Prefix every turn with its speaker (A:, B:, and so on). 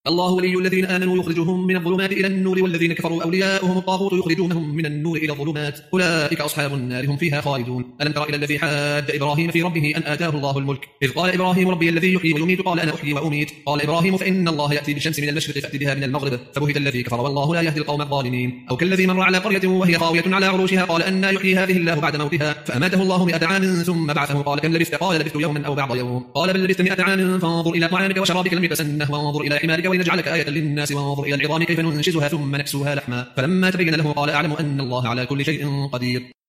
A: الله ولي الذين آمنوا يخرجهم من الظلمات إلى النور والذين كفروا أولياؤهم الطاغوت يخرجونهم من النور إلى الظلمات أولئك أصحاب النار هم فيها خالدون. ألم تر إلى الذي حاج إبراهيم في ربه أن آتاه الله الملك إذ قال إبراهيم ربي الذي يحيي ويميت قال أنا أحيي وأميت قال إبراهيم فإن الله يأتي بالشمس من المشرق فأت بها من المغرب فبهت الذي كفر والله لا يهدي القوم الظالمين. أو كالذي مر على قرية وهي خاوية على عروشها قال أنى يحيي هذه الله بعد موتها فأماته الله 100 عام ثم بعثه قال كم لبثت قال لبثت يوما أو بعض يوم قال بل لبثت 100 عام فانظر إلى طعامك وشرابك لم يتسنه وانظر إلى حمارك ولنجعلك آية للناس وانظر إلى العظام كيف ننشزها ثم نكسوها لحما فلما تبين له قال أعلم أن الله على كل شيء قدير.